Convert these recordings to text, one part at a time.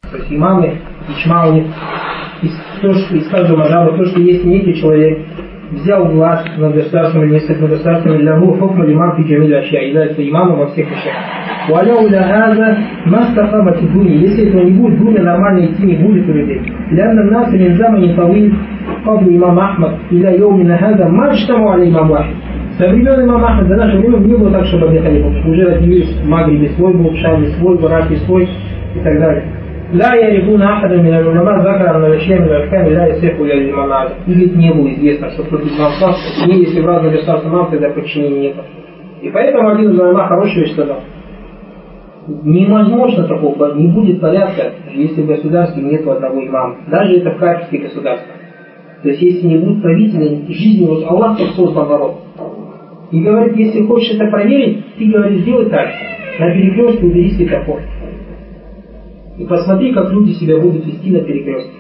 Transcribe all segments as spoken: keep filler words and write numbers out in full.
То есть имамы, ичма у них, из, то, что, из каждого мазхаба, то, что есть некий человек, взял власть над государством или несколько над государством, для него хукма имам фи джамиль ашья, является имамом во всех вещах. Валяуля хаза мастахабати дуни, если этого не будет, дуня нормально идти не будет у людей. Лянна нас мин замани тавил кабли имам Ахмад, иля йоумина хаза маджтаму аля имам вахид. Со времен имама Ахмада до нашего времени не было так, чтобы одни халифы. Уже родились в Магрибе свой был, в Шаме свой, в Ираке свой и так далее. لا يعرفون أحدا من العلماء ذكر أن الأشياء من الأحكام لا يصح إلا الإمام أعلم. Или не было известно, что кто-то имам сказал, не если в разных государствах имам, тогда подчинения нет. И поэтому один из улама хорошую вещь сказал. Невозможно такого, не будет порядка, если в государстве нет одного имама. Даже это в кафирских государствах. То есть если не будет правителя, жизни, вот Аллах так создал народ. И говорит, если хочешь это проверить, ты, говорит, сделай так. На перекрестке убери светофор. И посмотри, как люди себя будут вести на перекрестке.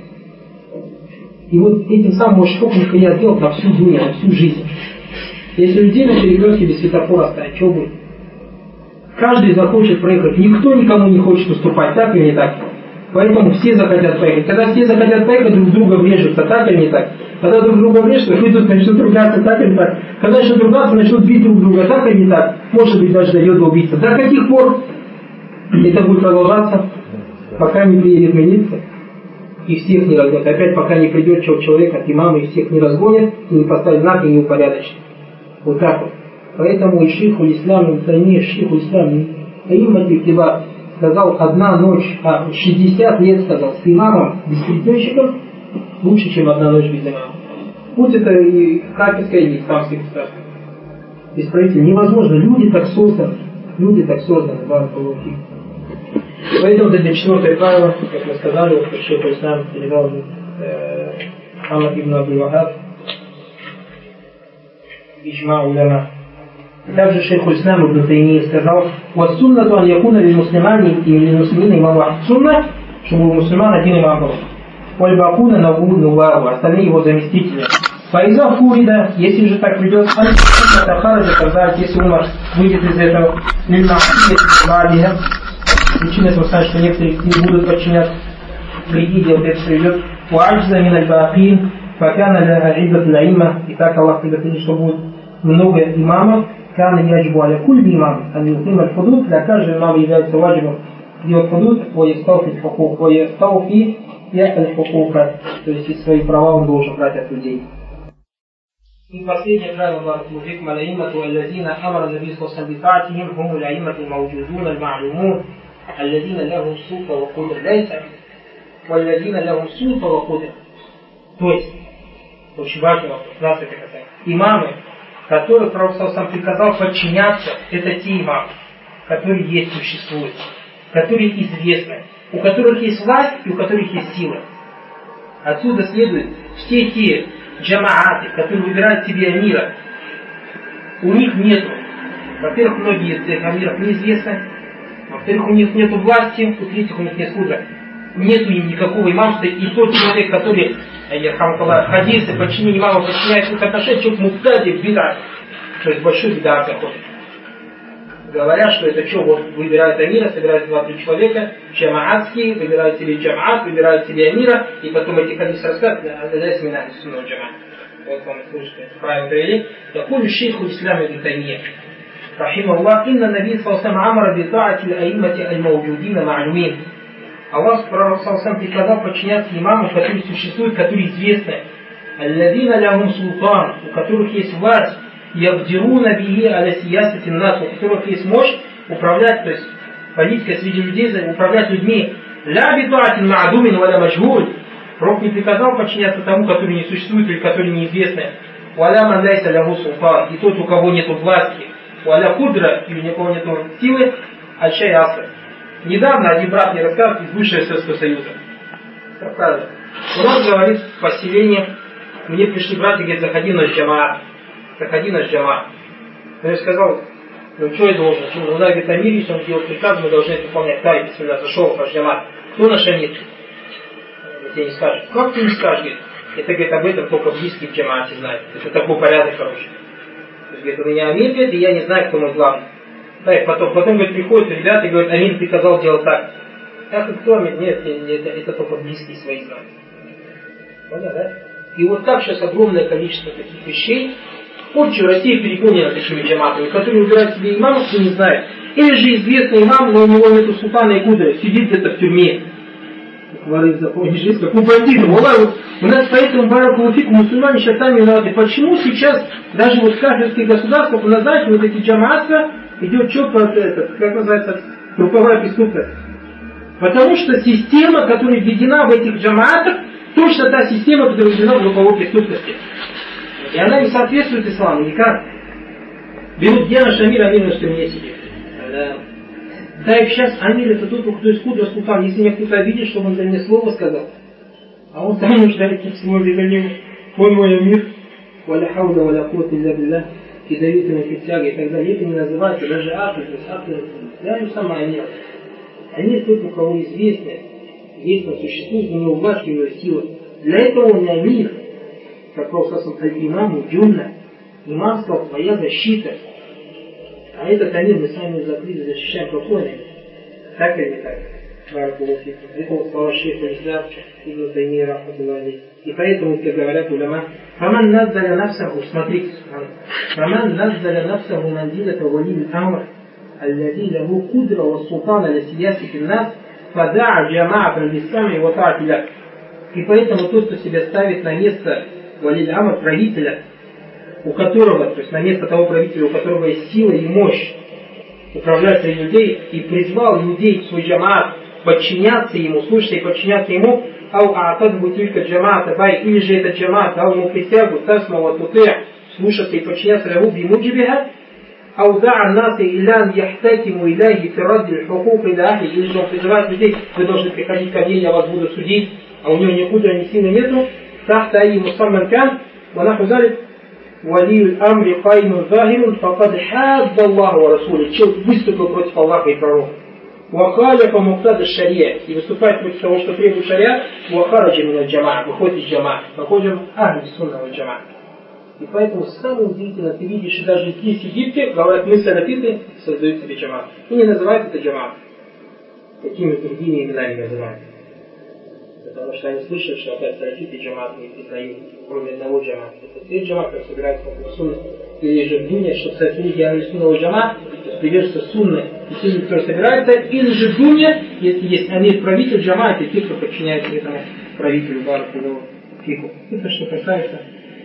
И вот этим самым можешь хукм я сделать на всю дуню, на всю жизнь. Если людей на перекрестке без светофора оставить, что будет? Каждый захочет проехать. Никто никому не хочет уступать, так или не так? Поэтому все захотят поехать. Когда все захотят поехать, друг друга врежутся, так или не так? Когда друг друга врежутся, выйдут, начнут ругаться, так или не так? Когда начнут ругаться, начнут бить друг друга, так или не так? Может быть, даже дойдет до убийства. До каких пор это будет продолжаться? Пока не приедет милиция и всех не разгонит. Опять пока не придет человек от имама и всех не разгонит, и не поставит знак и не упорядочит. Вот так вот. Поэтому и шейх уль-Ислам, и Таймия, шейх уль-Ислам, Аиммат Итиба сказал, одна ночь, а шестьдесят лет сказал, с имамом, беспредельщиком, лучше, чем одна ночь без имама. Будь это и кафирское, и исламское государство. Без правителя невозможно. Люди так созданы. Люди так созданы. Поэтому это четвертое правило, как мы сказали, вот шейх уль-Ислам передал э, Ахмад ибн Абдул-Вахаб, иджма уляма. Также шейх уль-Ислам ибн Таймия сказал, вот суннату ан якуна лиль муслимани и лиль муслимина имам вахид. Сунна, чтобы у мусульман один имам был. Валь бакуна наву нувару, остальные его заместители. Фаиза фурида, если же так придет, тогда, если умар выйдет из этого, причина этого сказать, что некоторые не будут подчиняться религии, вот это придет. Уаджза мин аль-баакин, факана ля а'иддат лаима, и так Аллах предупредил, что будет много имамов, кана яджбу аля кульби имам, а не уким аль-фудуд, для каждого имама является ваджибом делать фудуд, ваестауфи хукук, ваестауфи аль-хукука, то есть из своих права он должен брать от людей. И последнее правило Баракулухикм аль-аиммату аллазина амара наби саллаллаху алейхи ва саллям хум аль-аиммату мауджудун аль-ма'лумун аллазина лахум султа ва кудр лайса валлазина лахум султа ва кудр. То есть, очень важный вопрос, нас это касается. Имамы, которых Пророк сам приказал подчиняться, это те имамы, которые есть, существуют, которые известны, у которых есть власть и у которых есть сила. Отсюда следует все те джамааты, которые выбирают себе амира, у них нету, во-первых, многие из этих амиров неизвестны, во-вторых, у них нету власти, у-третьих, у них нет худра. Нету им никакого имамства, и тот человек, который хадисы, подчинение имама, подчиняет их отношения, человек муктади в беда, то есть большой беда заходит. Говорят, что это что, вот выбирают амира, собирают два-три человека, джамаатские, выбирают себе джамаат, выбирают себе амира, и потом эти хадисы рассказывают, а тогда сминали сунну джамаат. Вот вам слышите, правильно привели. Якулю шейху ислам ибн Таймия. Рахимахуллах, инна наби саллаллаху амара би таати аль-аиммати аль-мауджудина ма'лумин. Аллах Пророк саллаллаху приказал подчиняться имамам, которые существуют, которые известны. Аллазина лахум султан, у которых есть власть, ябдируна бихи аля сиясати нас, у которых есть мощь управлять, то есть политика среди людей, управлять людьми. Ля битуатин ма'думин валя маджгуль. Пророк не приказал подчиняться тому, который не существует или который неизвестный. Валя ман ляйса лягу султан, и тот, у кого нет власти. Валя кудра, или у кого нет силы, аль-шай аср. Недавно один брат мне рассказывал из бывшего Советского Союза. У нас, говорит, в поселении, мне пришли братья, говорит, заходи на джамаат. Заходи на джамаат. Но я сказал, ну что я должен? Ну, надо, говорит, амир, если он делает приказ, мы должны это выполнять. Да, если я зашел в джамаат. Кто наш амир? Тебе не скажет. Как ты не скажешь? Говорит, это, говорит, об этом только близкие в джамаате знают. Это такой порядок хороший. То есть, говорит, у меня амир, говорит, и я не знаю, кто мой главный. Да, и потом, потом говорит, приходят ребята и говорят, амир приказал делать так. Как и кто? Нет, это, это только близкие свои знания. Понял, да? И вот так сейчас огромное количество таких вещей. Позже Россия переполнена такими джаматами, которые выбирают себе имамов, кто не знает. Или же известный имам, но у него нету султана и кудра, сидит где-то в тюрьме. Воры в законе жизни, как у бандитов. Вот, у нас поэтому баракулуфик, мусульмане сейчас сами виноваты. Почему сейчас даже вот в кафирских государствах, у нас, знаете, вот эти джамаатства, идет четко, это, как называется, групповая преступность. Потому что система, которая введена в этих джамаатах, точно та система, которая введена в групповой преступности. И она не соответствует исламу никак. Берут, где наш амир, амир на стене сидит. Да. Да и сейчас амир это тот, кто из кудра султан. Если меня кто-то обидит, чтобы он за меня слово сказал. А он сам нуждается в слове за него. Он мой амир. Валя хауля, валя кот, илля билля. И дают ему присягу и так далее. Это не называется даже ахр, то есть ахр. Я не сама амир. Амир тот, у кого известно, есть он существует, у него власть, у него сила. Для этого он не амир. Как Пророк имаму джунна, имамство твоя защита. А этот амир мы сами закрыли, защищаем какой. Так или не так? Это вот слова шейха Ислам, Ибн Таймия рахматуллахи. И поэтому, как говорят уляма, «Фаман наздаля нафсаху», смотрите, «Фаман наздаля нафсаху мандилата вали амр, аллади лаху кудра ва султана ля сияси финнас, фада'a джама'атан бисами ва та'атиля». И поэтому тот, кто себя ставит на место валиль амр, правителя, у которого, то есть на место того правителя, у которого есть сила и мощь управлять среди людей, и призвал людей в свой джамаат подчиняться ему, слушаться и подчиняться ему, ау аатад бутилька джамаата бай, или же этот джамаат дал ему присягу, тасма ва тутэ, слушаться и подчиняться ему бимуджибиха, ау да'а насы илян яхтакиму иляхи фираддиль хукук иляхи, или же он призывает людей, вы должны приходить ко мне, я вас буду судить, а у него ни худра, ни сильно нету, тахта ай мусамман кан, ванаху залит, валию амри каймун захирун, факад хадда Аллаху ва расули, человек выступил против Аллаха и пророка. Вахаляфа муктада шария, и выступает против того, что требует шария, вахараджа мина джамаа, выходит из джамаа, выходим ахли сунного джамаа. И поэтому самое удивительное, ты видишь, что даже здесь Египте, говорят, мы салафиты, создают себе джамаа. И не называют это джамаа. Какими другими именами называют. Потому что они слышат, что опять салафиты джамаат не признают, кроме одного джамаата. Это все джамаат, как собираются в сунны. Или же думают, что салафиты ахли сунного джамаа, приверженцы сунны, и те, кто собирается, или же думают, если есть амир правитель джамаат, и те, кто подчиняется этому правителю, бараку, фику. Это что касается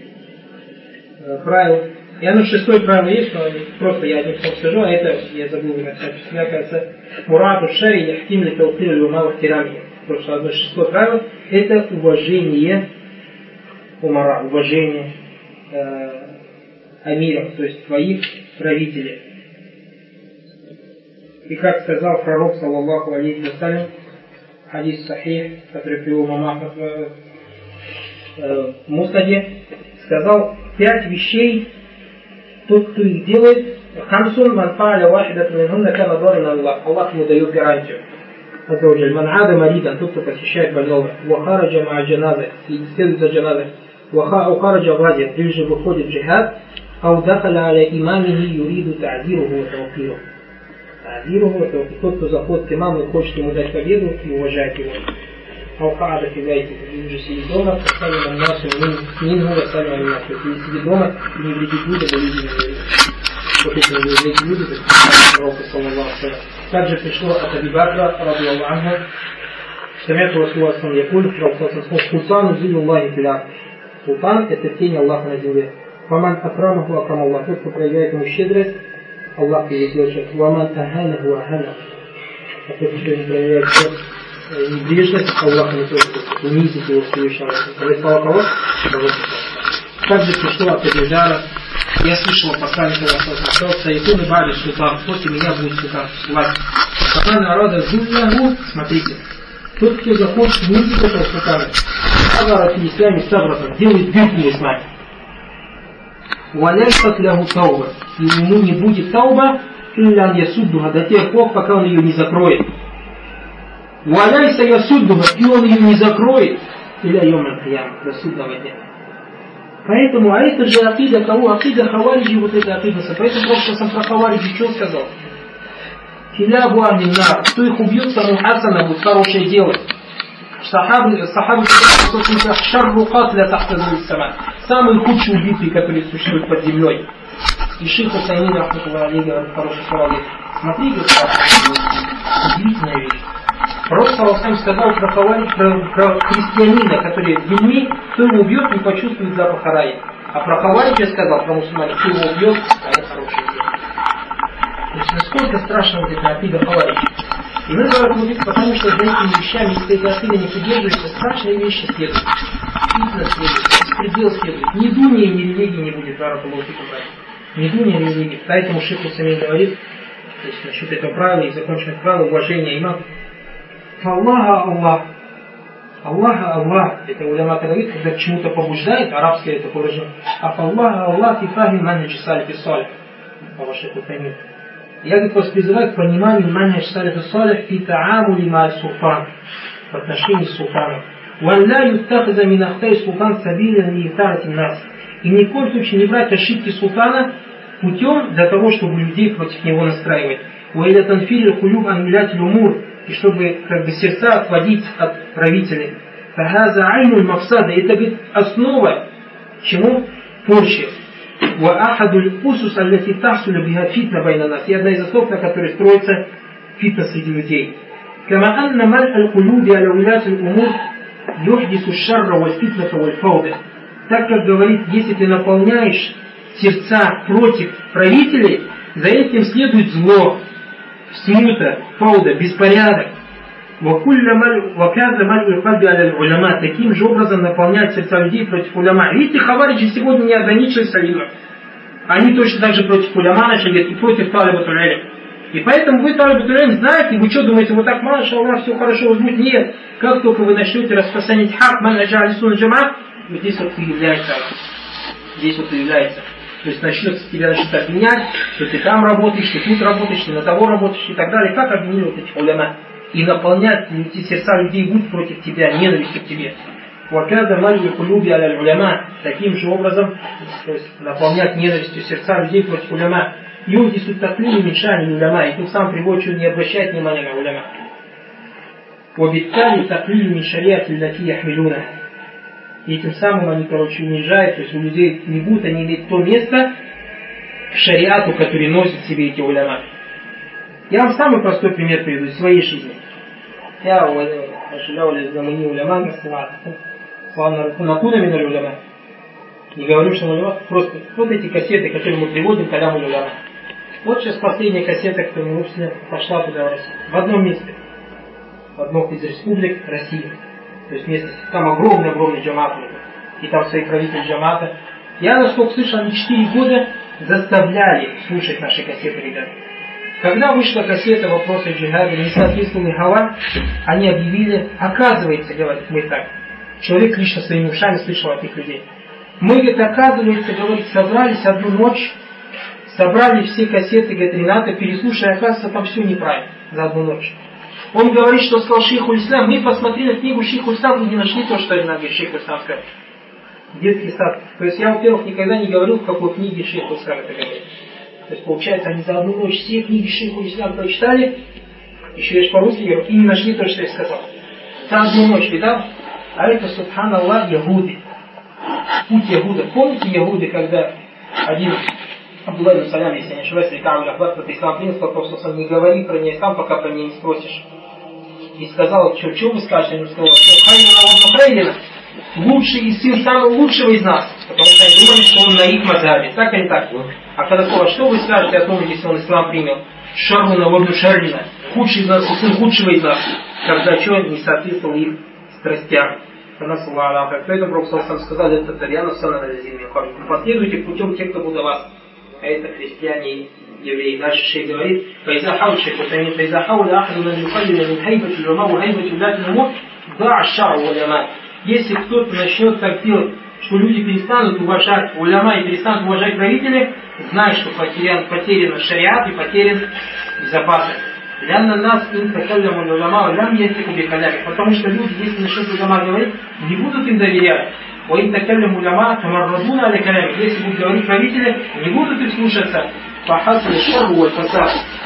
правил. И оно шестое правило есть, но просто я одним словом скажу, а это я забыл написать. Мне кажется, Мурату Шари Яхтим ли Таутилю Люмалах Тирами. Потому что одно шестое правило – это уважение умара, уважение э, амиров, то есть твоих правителей. И как сказал пророк, саллаллаху алейхи вассалям, хадис сахих, который привел имам Ахмад в э, Муснаде, сказал пять вещей, тот, кто их делает, хамсун ман фааля вахидатун минхунна кана дарина Аллах. Аллах ему дает гарантию. Ман ада маридан, тот, кто посещает больного, вахараджа ма джаназа, следует за джаназой, вахараджа гази, или же выходит в джихад, ау дахаля аля имамихи юриду та'зируху ва таукируху. Та'зируху ва таукируху. Тот, кто заходит к имаму и хочет ему дать победу и уважать его. Ау каада фидайте, или же сидит дома, сами нам нашу мингу, сами нам нашу. Если сидит дома и не вредит людям, то люди не вредит. Вот если не вредит людям, то пророка саллаллаху алейхи. Также пришло от Аби Бакра, ради Аллаху, Самяту Расулла Асан Якуль, Султан зилю Аллахи филя. Султан – это тень Аллаха на земле. Фаман акрамаху акрам Аллах. Тот, кто проявляет ему щедрость, Аллах переплечет. Ваман аханаху аханаху. А тот, кто не проявляет небрежность, Аллах не только унизит его Всевышнего. Это слова кого? Также пришло от Аби Дара. Я слышал посланника Аллаха, Саикун и Бали Султан, после меня будет Султан, власть. Пока народа зуллягу, смотрите, тот, кто захочет музыку этого Султана, Агара в исламе сабрата, делает дырку в исламе. Валяйсат лягу тауба, и ему не будет тауба, иллян ясуддуха, до тех пор, пока он ее не закроет. Валяйса ясуддуха, и он ее не закроет, илля йоман киям, до судного дня. Поэтому, а это же акида кого? Акида хавариджи, вот это акида. Поэтому просто сам про хавариджи что сказал? Килябу аминнар. Кто их убьет, тому хасана будет хорошее дело. Сахабы, сахабы, шарру катля тахтазу сама. Самые худшие убитые, которые существуют под землей. И шейх Хусайни, рахматуллахи алейхи, говорит, хороший слова, говорит, смотри, удивительная вещь. Пророк саллаллаху сказал про, про, про христианина, который в дерьме, кто его убьет, не почувствует запах рая. А про хаварича сказал, про мусульманина, кто его убьет, а это хорошее дело. То есть насколько страшна вот эта акида хаварича. И мы говорим, потому что за этими вещами, если эти акиды не придерживаются, страшные вещи следуют. Фитна следует, беспредел следует. Ни дуния, ни религии не будет, баракаллаху фикум. Ни дуния, ни религии. Поэтому шейх Хусайни говорит, то есть насчет этого правила и законченных правил уважения имам. Аллаха Аллах. Аллаха Аллах. Это уляма говорит, когда к чему-то побуждает, арабское это выражение. А Аллаха Аллах и фахи манхаджи салифи салих. По вашей Хусайни. Я говорит, вас призываю к пониманию манхаджи салифи салих и таамули ма суфан. В отношении с суфаном. Валля юттахаза мин ахтай суфан сабиля ли итарати нас. И ни в коем случае не брать ошибки султана путем для того, чтобы людей против него настраивать. Уэля танфилю кулюб анмилять люмур. И чтобы как бы сердца отводить от правителей. Тахаза айнуль мафсада. Это говорит основа чему? Порчи. Ва ахадуль усус аллати тахсуля биха фитна байна нас. И одна из основ, на которой строится фитна среди людей. Кама анна маль аль-кулюби аля улят аль-умур юхдису шарра ва фитната ва фауда. Так как говорит, если ты наполняешь сердца против правителей, за этим следует зло, смута, фауда, беспорядок. Таким же образом наполнять сердца людей против уляма. Видите, хавариджи сегодня не ограничились салимом. Они точно так же против уляма начали и против талибатуль илм. И поэтому вы талибатуль илм знаете, вы что думаете, вот так, маша Аллах, все хорошо, вот будет? Нет. Как только вы начнете распространять хак, ман аджа алисун джама, вот здесь вот появляется. Здесь вот появляется. То есть начнется тебя начнут обвинять, что ты там работаешь, ты тут работаешь, ты на того работаешь и так далее. Как обвинили вот этих уляма? И наполнять эти сердца людей будут против тебя, ненавистью к тебе. Таким же образом, то есть наполнять ненавистью сердца людей против уляма. Юдису таклими мешани уляма. И тем самым приводит, что не обращает внимания на уляма. Вабиттали таклими мишарияти лати яхмилуна. И тем самым они, короче, унижают, то есть у людей не будут они иметь то место к шариату, который носит в себе эти уляма. Я вам самый простой пример приведу из своей жизни. Я ожидал из замани уляма, славно накуда минали уляма. Не говорю, что уляма, просто вот эти кассеты, которые мы приводим, калям уляма. Вот сейчас последняя кассета, которую мы выпустили, пошла туда в Россию. В одном месте. В одном из республик России. То есть местности. Там огромный-огромный джамат. И там свои правители джамата. Я, насколько слышал, они четыре года заставляли слушать наши кассеты, ребята. Когда вышла кассета «Вопросы джихада», не соответствовали хава, они объявили, оказывается, говорит, мы так. Человек лично своими ушами слышал от этих людей. Мы, говорит, оказывается, говорит, собрались одну ночь, собрали все кассеты, говорит, Рената, переслушали, оказывается, там все неправильно за одну ночь. Он говорит, что сказал шейху ислам. Мы посмотрели книгу шейху ислам и не нашли то, что Ренат говорит, шейху ислам сказал. Детский сад. То есть я, во-первых, никогда не говорил, в какой книге шейху ислам это говорит. То есть получается, они за одну ночь все книги шейху ислам прочитали, еще лишь по-русски, и не нашли то, что я сказал. За одну ночь, видал? А это, субханаллах, ягуды. Путь ягуда. Помните ягуды, когда один Абдулла ибн Салям, если я не ошибаюсь, или Кааб аль-Ахбар, который ислам принял, сказал, просто не говори про нее ислам, пока про нее не спросишь. И сказал, что, что вы скажете? Он сказал, что лучший из сын самого лучшего из нас. Потому что они думали, что он на их мазхабе. Так или так? А когда сказал, что вы скажете о том, если он ислам принял? Шармуна вобну шармина. Худший из нас, сын худшего из нас. Когда что не соответствовал их страстям. Поэтому Пророк сам сказал, это Тарьяна Сана Назими. Последуйте путем тех, кто будет вас. А это христиане и евреи. Дальше шейх говорит, فإذا шейх Хусайни, فإذا حاول أحد من يقلل من هيبة العلماء وهيبة ولاة الأمور ضاع الشرع والعلماء. Если кто-то начнет так делать, что люди перестанут уважать уляма и перестанут уважать правителей, знай, что потерян, потерян шариат и потерян безопасность. Лянна нас им такалляму уляма лям ясику бикалями. Потому что люди, если начнут уляма говорить, не будут им доверять. О им такалляму уляма тамаррадуна аля калями. Если будут говорить правители, не будут их слушаться. Фахасли шарру валь фасад.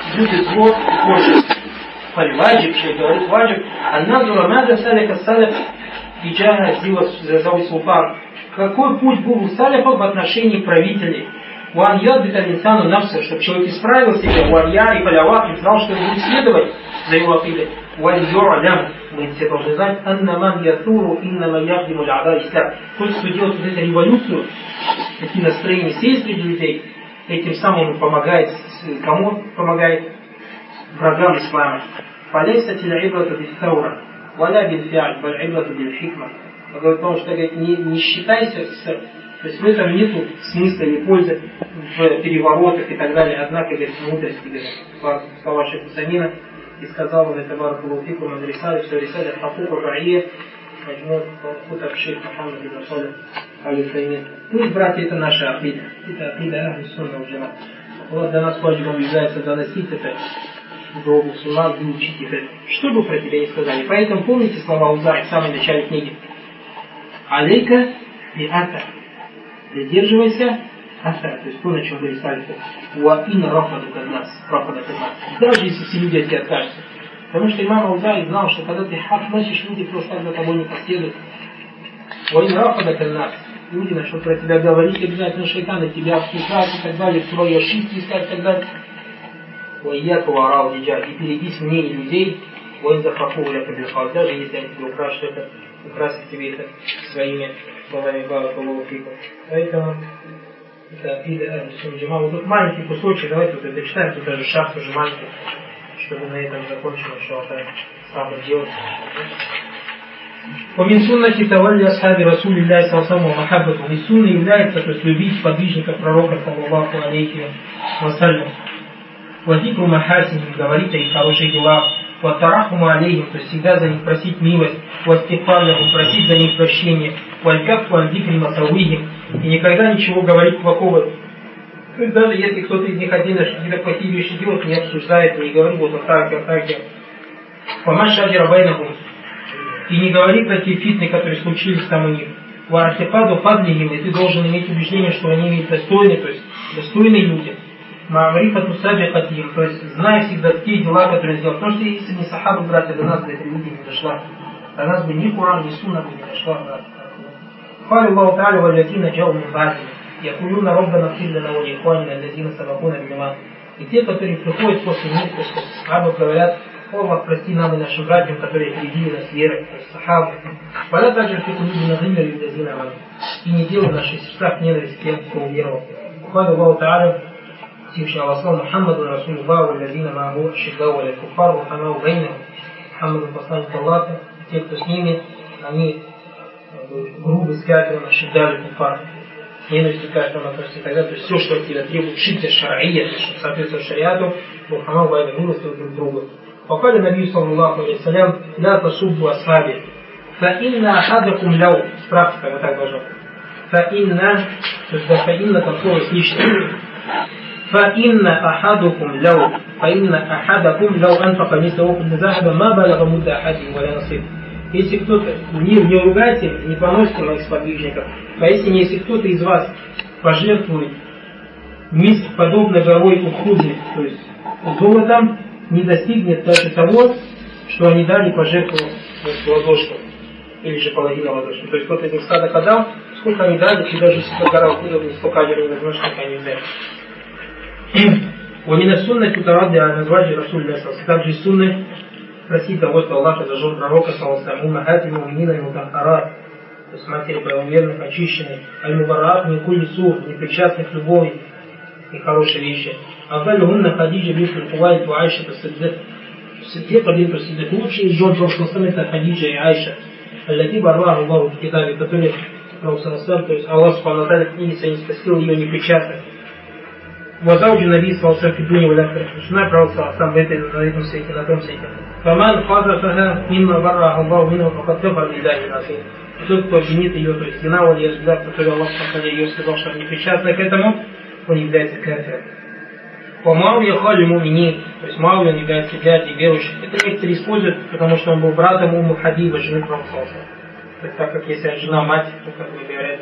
будет зло позже. Фаль-ваджиб, человек говорит ваджиб, анназура мада салика салиф иджага зауи султан. Какой путь был у салифов в отношении правителей? Уан ядбит аль-инсану нафса, чтобы человек исправил себя, уан я и палявах, и знал, что он будет следовать за его акидой. Уан ю'алям, мы все должны знать, анна ман ятуру иннама яхдиму л'ада ислам. Тот, кто делает вот эту революцию, такие настроения сеет среди людей, этим самым он помогает, кому помогает? Врагам ислама. Фалейса тиля ибрату бифтаура, валя бильфиаль, валь ибрату бильхикма. Он говорит о том, что говорит, не, не считайся с... То есть в этом нету смысла или пользы в переворотах и так далее. Однако, говорит, мудрости, говорит, слова Шейха Самина, и сказал он это Баракулуфику Мадрисали, что рисали Хакука Раия, Маджмуд Хутаб Шейх Мухаммад ибн Салих Аль-Файмин. Ну и, братья, это наша акида. Это акида Ахли Сунна Джама. Вот для нас ваджибом является доносить это до мусульман и учить их это. Что бы про тебя не сказали. Поэтому помните слова Узай в самом начале книги. Алейка и ата. Придерживайся ата. То есть то, на чем говорит Салиф. Уаина рафаду каднас. Рафаду каднас. Даже если все люди от тебя откажутся. Потому что имам Узай знал, что когда ты хак носишь, люди просто так за тобой не последуют. Уаина рафаду каднас. Люди начнут про тебя говорить, обязательно шайтаны тебя обсуждать и так далее, твои ошибки искать и так далее. Уайяку варал диджа. И берегись мнений людей. Уайн захафу ляка бирхал. Даже если они тебе украшут это, украсят тебе это своими словами Баракуллаху фикум. Поэтому это акида Ахли Сунна Валь Джамаа. Вот тут маленький кусочек, давайте вот это читаем, тут даже шарф уже маленький, чтобы на этом закончим, что это сам делать. ومن سنة تولي أصحاب رسول الله صلى الله عليه وسلم ومحبته. Из сунны является, то есть любить подвижников пророка саллаллаху алейхи вассалям. Вазикру махасиним, говорить о их хороших делах. Ватарахуму алейхим, то есть всегда за них просить милость. Вастифарлахум, просить за них прощения. Валькафу альдикри масауихим, и никогда ничего говорить плохого. То есть даже если кто-то из них отдельно какие-то плохие вещи делает, не обсуждает, не говорит вот так, вот так. Помашади рабайнахум. И не говори про те фитны, которые случились там у них. Варахипаду фадлихим, и ты должен иметь убеждение, что они имеют достойные, то есть достойные люди. Ма'мрифату сабихатих, то есть знай всегда те дела, которые сделал. Потому что если не сахабы, братья, до нас бы эта религия не дошла. До нас бы ни Куран, ни Сунна бы не дошла, братья. Хвали Аллаху Та'аля валятина джау мин ба'ди. Якулюна роббана филлана ва лихуанина аллазина сабакуна биман. И те, которые приходят после них, то есть сахабы говорят: о, Аллах, прости нам и нашим братьям, которые опередили нас верой, то есть сахабы. Валя также фикулюбина зиммер и лазина аман. И не делай в наших сердцах ненависть тем, кто уверовал. Хвали Аллаху Та'аля тихши Аллаху Мухаммаду Расулуллаху аллазина ма'аху ашиддау ва лякуфар ва хамау бейнаху. Мухаммаду посланник Аллаха, те, кто с ними, они грубо с кафиром ашиддали куфар. Ненавистью кафиром относится тогда, то есть все, что от тебя требует шидда шар'ия, чтобы соответствовать шариату, Мухаммаду бейна милостью друг другу. وقال النبي صلى الله عليه وسلم: لا تسبوا أصحابي فإن أحدكم لو справка вот так должно فإن فإن там слово с лишним فإن أحدكم لو فإن أحدكم لو أنفق مثل أحد ذهبا ما بلغ مد أحدهم ولا نصيب. Если кто-то, не, не ругайте, не поносите моих сподвижников, поистине, если кто-то из вас пожертвует миск подобно горой Ухуде, то есть золотом, не достигнет даже того, что они дали, пожертвовав ладошку, или же половину ладошки. То есть кто-то из них стадок отдал, сколько они дали, и даже если гора Ухуда, столько аджира не возьмешь, сколько они взяли. ومن السنة تتردد على أزواج رسول الله صلى الله عليه وسلم. Также из сунны просить того, что Аллах за жен пророка саллаллаху алейхи ва саллям, уммахати муминина и мутахарат, то есть матери правоверных, очищенных, аль-мубарат, никуль сур, непричастных любовь и хорошие вещи. Афдалюхунна Хадиджа бинту Хувайлид ва Айша Сиддик. Сиддика бинту Сиддик. Лучшие из жен Пророка это Хадиджа и Айша. Аллати барраху Аллаху в китабе, которые Пророк, то есть Аллах субхану ва тааля в книге своей не спасил ее непричастных. Вазауджи Наби саллаллаху алейхи ва саллям валяхтар. Жена Пророка сам в этом свете, на том свете. Фаман фазафаха мимма барраху Аллаху минху факад кафара биллахи насир. Тот, кто обвинит ее, то есть вина, он язык, который Аллах субхану ее сказал, что они причастны к этому, он является кафиром. По Муавия хали муминин, то есть Муавия он является дядей верующих. Это некоторые используют, потому что он был братом Умму Хабиба, жены Пророка. То есть так как если жена мать, то как бы говорят,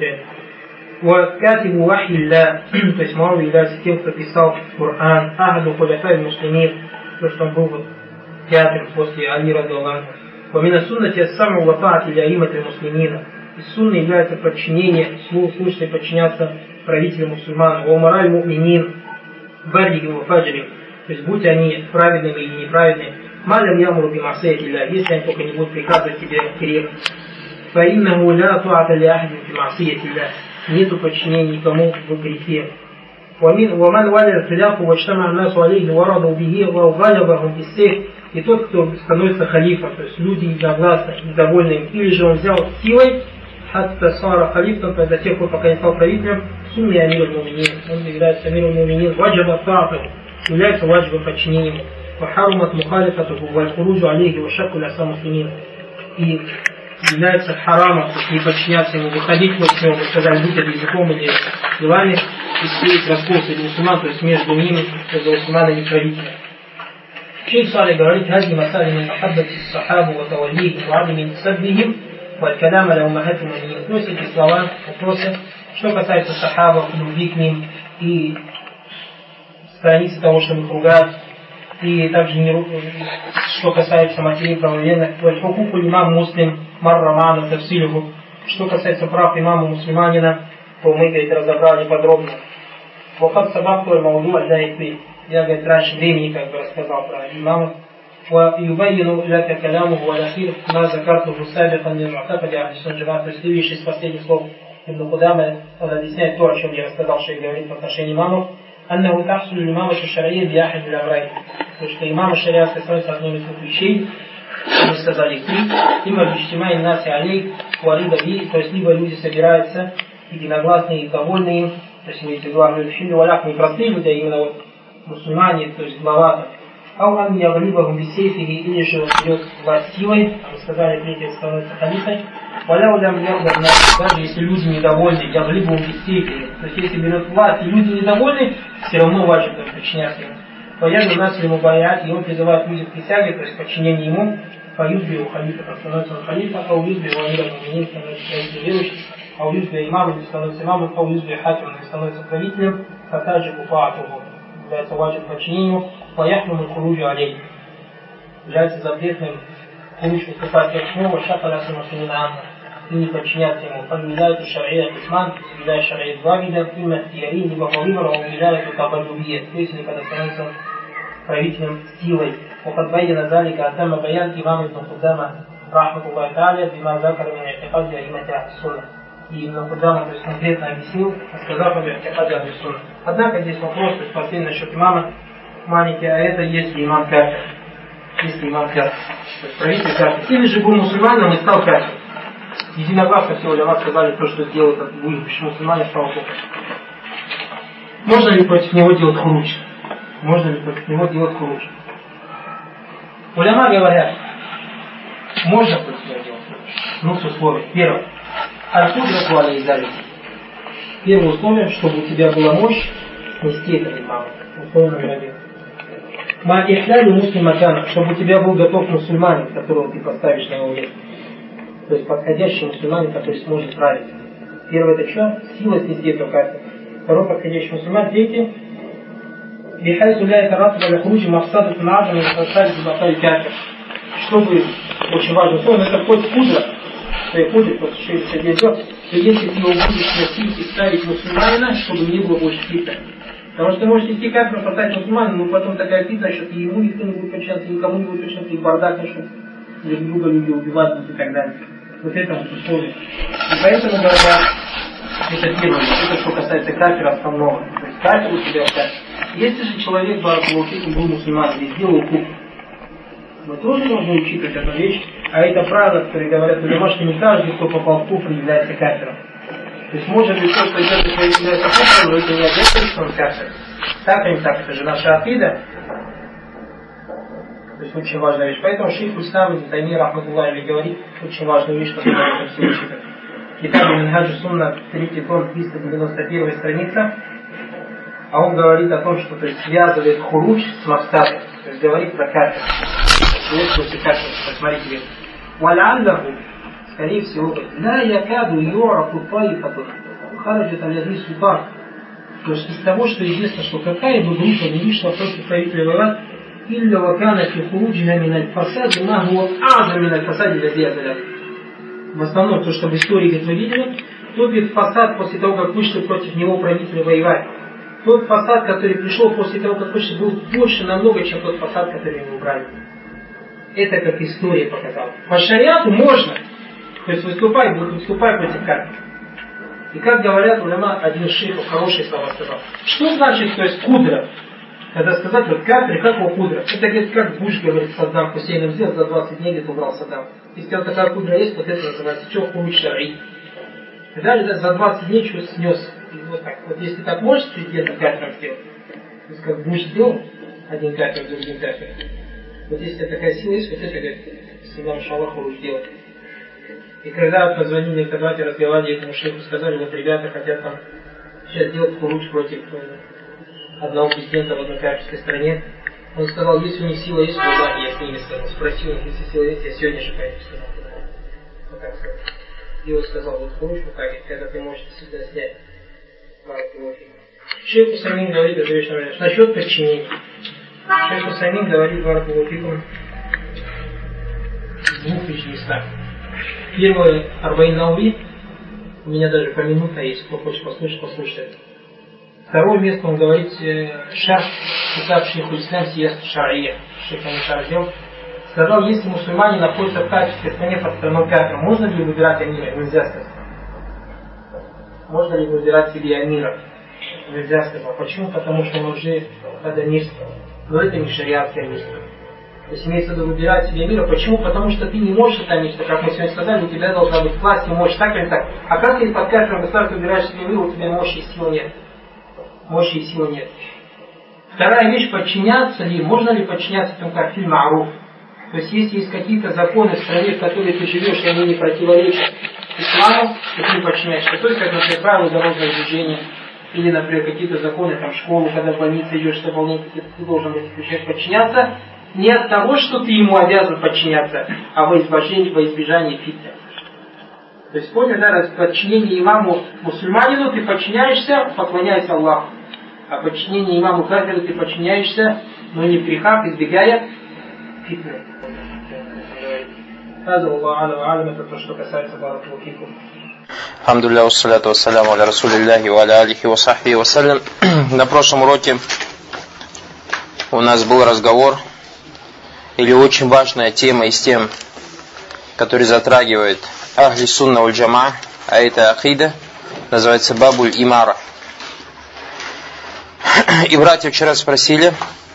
وكاتب وحي الله, то есть Муавия является тем, кто писал Коран, Ахаду Хуляфай Муслимин, то, что он был вот пятым после Али радиаллаху анху. ومن السنة السمع وطاعة لأئمة المسلمين. Из сунны является подчинение, слушать и подчиняться правителям мусульман. وأمراء المؤمنين برهم وفاجرهم. То есть будь они праведными или неправедными. ما لم يأمروا بمعصية الله. Если они только не будут приказывать тебе грех. فإنه لا طاعة لأحد في معصية الله. Нету подчинения никому в грехе. ومن ولد الخلاف واجتمع الناس عليه ورضوا به وغلبهم بالسيف. И тот, кто становится халифом, то есть люди единогласно, недовольны им, или же он взял силой, хатта сара халифом, то есть до тех пор, пока не стал правителем, сунни амир аль-муминин, он является амир аль-муминин, ваджаба таату, является ваджабом подчинением, вахарумат мухалифатуху, валь-хуруджу алейхи, вашакку ляса муслимин, и является харамом, то есть не подчиняться ему, выходить против него, как сказали, будь это языком или делами, и сеять раскол среди мусульман, то есть между ними, между мусульманами и правителями. Шейх Салих говорит: «Хази масали мин махаббати сахабу ва таваллихи ва адами интисаббихим валь каляма ля уммахати муминин». То есть эти слова, вопросы, что касается сахабов, любви к ним и страницы того, чтобы их ругать, и также не, что касается матерей правоверных, валь хукуку имам муслим марра ма'на тафсилюху, что касается прав имама мусульманина, то мы это разобрали подробно. Вахад сабакту аль-мауду аль-дайфи. Я, говорит, раньше времени как бы рассказал про имама. ويبين لك كلامه والأخير ما ذكرته سابقا من معتقد أهل السنة والجماعة. То есть следующий из последних слов Ибн Кудама, он объясняет то, о чем я рассказал, что я говорил в отношении имамов. أنه تحصل الإمامة الشرعية بأحد الأمرين. То, что имам шариатской становится одной из двух вещей. Мы сказали три. Има биштимай наси алей варида би. То есть либо люди собираются единогласные и довольные. То есть имеется в виду ахлюль хилли валях, не простые люди, а именно вот мусульмане, то есть глава. Ау я валибахум бисейфиги, или же он берет власть силой, мы сказали, третий становится халифой. Валяу лям ярдар, даже если люди недовольны, я валибахум бисейфиги. То есть если берет власть и люди недовольны, все равно важно подчиняться ему. Пояду нас ему боят, и он призывает людей к присяге, то есть подчинение ему. Поюзби у халифа, становится он халифа, а уюзби у амира муминин, становится верующим. А уюзби имамом, становится имамом, а уюзби хакимом, становится правителем, а также куфаатуху. Является важным подчинению, пояхнум и хуруджу алей. Является запретным хуруджу выступать против него, шафаляса мусульмана, и не подчиняться ему. Подвязают шария исман, являет шария два вида, имя тиари, либо по выбору, он является табадубия, то есть когда становится правителем силой. وقد ذلك أتم بيان إمام ابن قدامة رحمة الله تعالى بما ذكر من اعتقاد أئمة أهل السنة. И Ибн Кудама, то есть конкретно объяснил, сказав об и'тикаде ахли сунна. Однако здесь вопрос, то есть последний насчет имама маленький, а это если имам кафир. Если имам кафир. То есть правитель кафир. Или же был мусульманином и стал кафир. Единогласно все уляма сказали то, что сделал этот будущий мусульманин, стал кафир. Можно ли против него делать хуруч? Можно ли против него делать хуруч? Уляма говорят, можно против него делать хуруч. Ну, с условием. Первое. Аль-Кудрату аль-Изалити. Первое условие, чтобы у тебя была мощь нести это имама. Условие номер один. Ма-ихлялю муслиматана, чтобы у тебя был готов мусульманин, которого ты поставишь на его место. То есть подходящий мусульманин, который сможет править. Первое это что? Сила снести эту кафедру. Второй подходящий мусульман. Третий. Бихайсу ля ятаратаб аля-хуруджи мафсаду тун'аджам и-фасади бибаталь кафир. Чтобы, очень важно условие, это хоть кудра, что и ходит, вот что это делает, то если ты его будешь носить и ставить мусульманина, чтобы не было больше фитна. Потому что ты можешь нести кафира, поставить мусульманина, но потом такая фитна, что и ему никто не будет подчиняться, никому не будет подчиняться, и бардак начнут друг друга люди убивать будут и так далее. Вот это вот условие. И поэтому говорят, это первое, это что касается кафира основного. То есть кафир у тебя кафир. Если же человек баракулухи был мусульман и сделал куфр, мы тоже должны учитывать эту вещь, а это правило, которые говорят, что не каждый, кто попал в куфр, является кафиром. То есть может быть то, что является кафиром, но это не обязательно, что он кафир. Так или так, это же наша акида. То есть очень важная вещь. Поэтому шейх Ислам ибн Таймия рахматуллахи говорит очень важную вещь, которую мы все учитывать. Китаб Минхаджу Сунна, третий том, триста девяносто первая страница. А он говорит о том, что то есть, связывает хуруч с мавсадой. То есть говорит про кафир. Посмотрите, валяллаху, скорее всего, ла якаду юрафу таифату хараджат аль-яди султан. То есть из того, что известно, что какая бы группа не вышла против правителя воевать, إلا وكان في خروجها من الفساد ما هو أعظم من الفساد الذي أزلت. В основном, то, что в истории, как вы видели, тот ведь фасад после того, как вышли против него правители воевать, тот фасад, который пришел после того, как вышли, был больше намного, чем тот фасад, который они убрали. Это как история показала. По шариату можно, то есть выступай, выступай против кафира. И как говорят уляма, один шейх хорошие слова сказал. Что значит, то есть кудра? Когда сказать, вот кафир, как его кудра? Это говорит, как Буш говорит, Саддам Хусейном сделал, за двадцать дней где-то убрал Саддам. Если у тебя такая кудра есть, вот это называется, что хуруч шар'и. И далее за двадцать дней что снес. И вот так. Вот если так можешь президентом кафиром сделать, то есть как Буш сделал, один кафир, другим кафир. Вот если у тебя такая сила есть, вот это, говорит, Саддам Шаллах хуруч делать. И когда позвонили, когда разговаривали этому шейху, сказали, вот ребята хотят там сейчас делать хуруч против одного президента в одной кафирской стране. Он сказал, если у них сила есть, то я с ними сказал. Спросил, если сила есть, я сегодня же пойду, сказал. Вот так сказал. И он сказал, вот хуруч, вот так, когда ты можешь всегда снять. Шейх Усаймин говорит, насчет подчинения. Шейх Усаймин говорит, в двух лишь местах. Первое, Арбаин Науи, у меня даже по минута есть, кто хочет послушать, послушает. Второе место, он говорит, Шарх, Китаб Шейху Ислам Сияст Шария, Шейх Амишар сделал, сказал, если мусульмане находятся в качестве стране под страной кафира, можно ли выбирать амира? Нельзя сказать. Можно ли выбирать себе амира? Нельзя сказать. Почему? Потому что он уже адамирство. Но это не шариатское амирство. То есть имеется в виду выбирать себе мира. Почему? Потому что ты не можешь это мечта. Как мы сегодня сказали, у тебя должна быть власть, не можешь так или так. А как ты под кафиром государства выбираешь себе мир, у тебя мощи и силы нет. Мощи и силы нет. Вторая вещь, подчиняться ли, можно ли подчиняться тому, как фильм Маруф. То есть если есть какие-то законы в стране, в которой ты живешь, и они не противоречат исламу, то ты подчиняешься. То есть, как, например, правила дорожного движения, или, например, какие-то законы, там, в школу, когда в больнице идешь, что выполнять какие-то, ты должен быть включать, подчиняться. Не от того, что ты ему обязан подчиняться, а во избежание, во избежание фитны. То есть, понял, да, раз подчинение имаму мусульманину ты подчиняешься, поклоняясь Аллаху. А подчинение имаму кафиру ты подчиняешься, но не в грехах, избегая фитны. هذا والله أعلم وأعلم. Это то, что касается баракаллаху фикум. Алхамдулилля, вассаляту вассаляму аля расулиллахи ва аля алихи ва сахбихи вассалям. На прошлом уроке у нас был разговор, или очень важная тема из тем, которые затрагивает Ахли Сунна валь Джама, а это акида, называется Бабуль Имара. И братья вчера спросили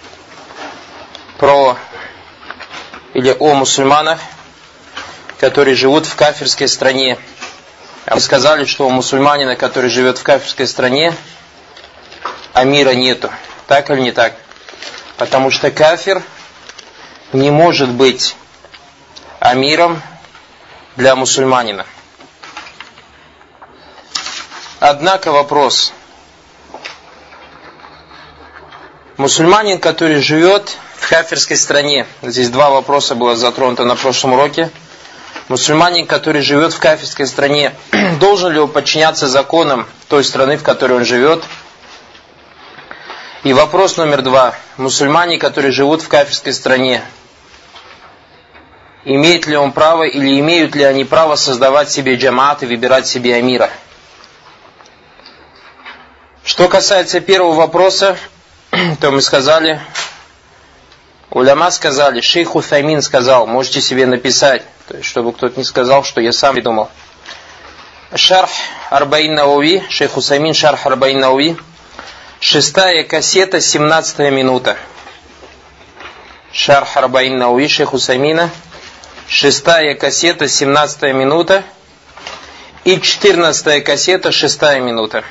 про или о мусульманах, которые живут в кафирской стране. Мы сказали, что у мусульманина, который живет в кафирской стране, амира нету. Так или не так? Потому что кафир не может быть амиром для мусульманина. Однако вопрос. Мусульманин, который живет в кафирской стране, здесь два вопроса было затронуто на прошлом уроке. Мусульманин, который живет в кафирской стране, должен ли он подчиняться законам той страны, в которой он живет? И вопрос номер два. Мусульмане, которые живут в кафирской стране, имеет ли он право или имеют ли они право создавать себе джамаат и выбирать себе амира? Что касается первого вопроса, то мы сказали, уляма сказали, шейх Усаймин сказал, можете себе написать, то есть, чтобы кто-то не сказал, что я сам придумал. Шарх Арбаин Науи, шейх Усаймин, Шарх Арбаин Науи, шестая кассета, семнадцатая минута. Шарх Арбаин Науи, шейх Усаймина, шестая кассета, семнадцатая минута и четырнадцатая кассета, шестая минута.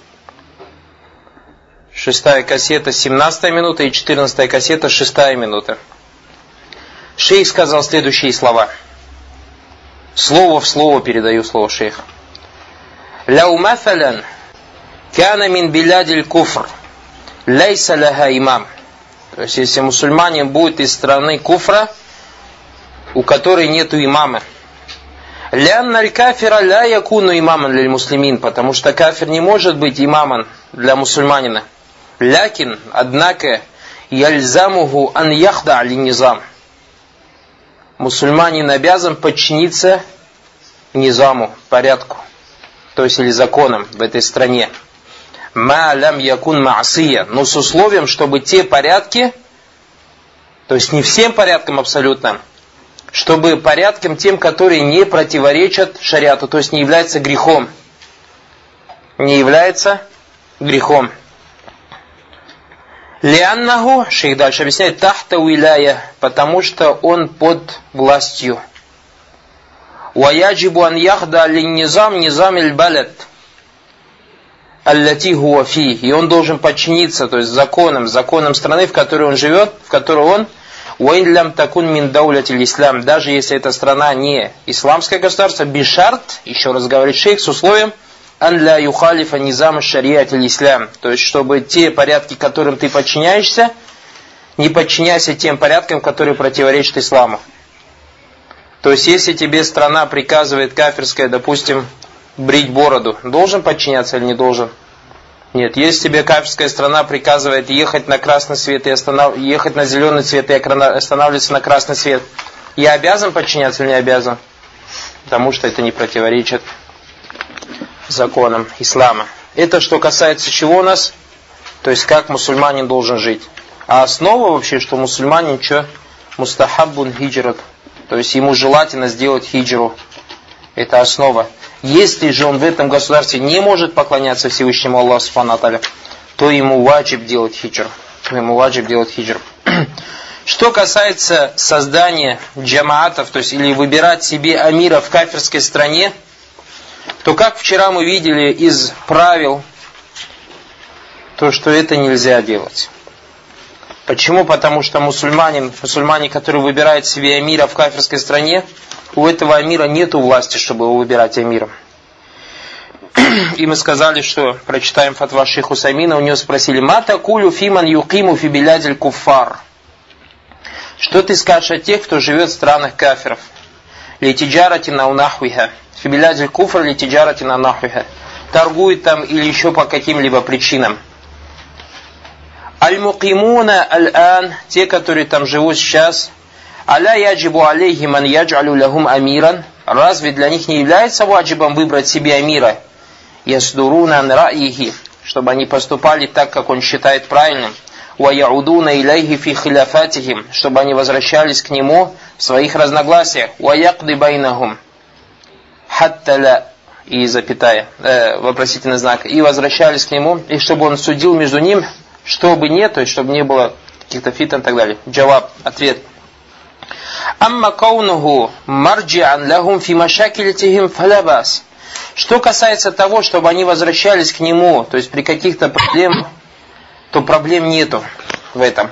Шестая кассета, семнадцатая минута и четырнадцатая кассета, шестая минута. Шейх сказал следующие слова. Слово в слово передаю слово шейха. Ляу мафалян кана мин билядиль куфр лейса ляха имам. То есть, если мусульманин будет из страны куфра, у которой нету имама. Лянна аль-кафира ля якуну имаман лиль муслимин, потому что кафир не может быть имамом для мусульманина. Лякин, однако, Яльзамуху ан яхда ли низам. Мусульманин обязан подчиниться низаму, порядку, то есть или законам в этой стране. Ма лям якун маасия, но с условием, чтобы те порядки, то есть не всем порядкам абсолютно, чтобы порядкам тем, которые не противоречат шариату, то есть не являются грехом. Не является грехом. Лианнаху, шейх дальше объясняет, тахта уиляя, потому что он под властью. Ваяджибу ан яхда лин низам низам иль балад аллати хуа фи. И он должен подчиниться, то есть законам, законам страны, в которой он живет, в которой он уин лям такун мин даулятиль ислам, даже если эта страна не исламское государство, бишарт, еще раз говорит шейх, с условием ан ля юхалифа низам шариатиль ислам, то есть чтобы те порядки, которым ты подчиняешься, не подчиняйся тем порядкам, которые противоречат исламу. То есть если тебе страна приказывает кафирская, допустим, брить бороду, должен подчиняться или не должен? Нет. Если тебе кафирская страна приказывает ехать на красный свет и останов... ехать на зеленый цвет и останавливаться на красный свет, я обязан подчиняться или не обязан? Потому что это не противоречит законам ислама. Это что касается чего у нас? То есть как мусульманин должен жить. А основа вообще, что мусульманин что? Мустахаббун хиджрат. То есть ему желательно сделать хиджру. Это основа. Если же он в этом государстве не может поклоняться Всевышнему Аллаху Субхану ва Тааля, то ему ваджиб делать хиджру. Ему ваджиб делать хиджру. Что касается создания джамаатов, то есть или выбирать себе амира в кафирской стране, то как вчера мы видели из правил, то что это нельзя делать. Почему? Потому что мусульманин, мусульмане, который выбирает себе амира в кафирской стране, у этого амира нет власти, чтобы его выбирать амиром. И мы сказали, что прочитаем фатва шейха Усаймина, у него спросили: «Мата кулю фиман юкиму фи билядиль куффар». Что ты скажешь о тех, кто живет в странах кафиров? Литиджарати наунахвиха. Фи билядиль куфр литиджарати наунахвиха. Торгует там или еще по каким-либо причинам. Аль-мукимуна аль-ан, те, которые там живут сейчас, аля яджибу алейхи ман яджалю лахум амиран, разве для них не является ваджибом выбрать себе амира? Ясдуруна ан ра'ихи, чтобы они поступали так, как он считает правильным. Ва яудуна илайхи фи хиляфатихим, чтобы они возвращались к нему в своих разногласиях. Ва якди байнахум хатта ла, и запятая, э, вопросительный знак, и возвращались к нему, и чтобы он судил между ним, чтобы не, то есть чтобы не было каких-то фитн и так далее. Джаваб, ответ. Амма каунуху марджиан лахум фи машакилитихим фалабас. Что касается того, чтобы они возвращались к нему, то есть при каких-то проблемах, то проблем нету в этом.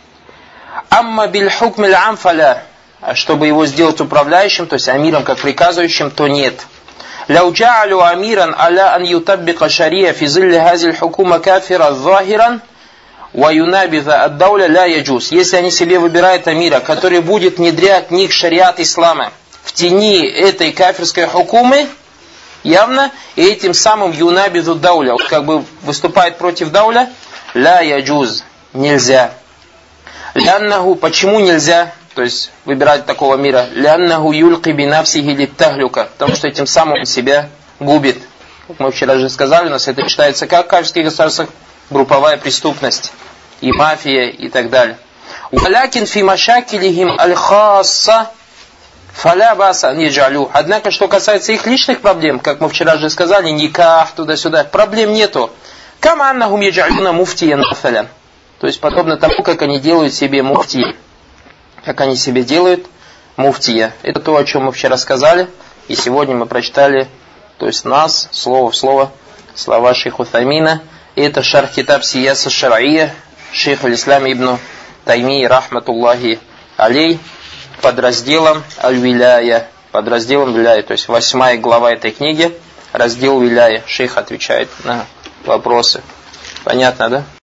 Амма биль хукмиль амфаля, а чтобы его сделать управляющим, то есть амиром как приказывающим, то нет. Лау джаалю амиран аля ан ютаббика шария фи зилли хазиль хукума кафира захиран ва юнабиза ад-дауля ля яджуз. Если они себе выбирают амира, который будет внедрять в них шариат ислама в тени этой кафирской хукумы, явно, и этим самым юнабизу дауля, как бы выступает против дауля, ля яджуз, нельзя. Ляннаху, почему нельзя? То есть выбирать такого мира. Ляннаху юлки бинавсихи литтахлюка, потому что этим самым он себя губит. Как мы вчера же сказали, у нас это считается как в кафирских государствах групповая преступность, и мафия, и так далее. Валякин фи машакилихим аль-хасса фаля баса ан яджалю. Однако, что касается их личных проблем, как мы вчера же сказали, никах, туда-сюда, проблем нету. Кама аннахум яджалюна муфтиян мафалян. То есть подобно тому, как они делают себе муфти. Как они себе делают муфтия. Это то, о чем мы вчера сказали. И сегодня мы прочитали, то есть нас, слово в слово, слова шейха Усаймина. И это шарх китаб Сияса Шар'ия, шейх аль-Ислам ибн Таймии, рахматуллахи алей, под разделом Аль-Виляя. Под разделом Виляя. То есть восьмая глава этой книги, раздел Виляя. Шейх отвечает на вопросы. Понятно, да?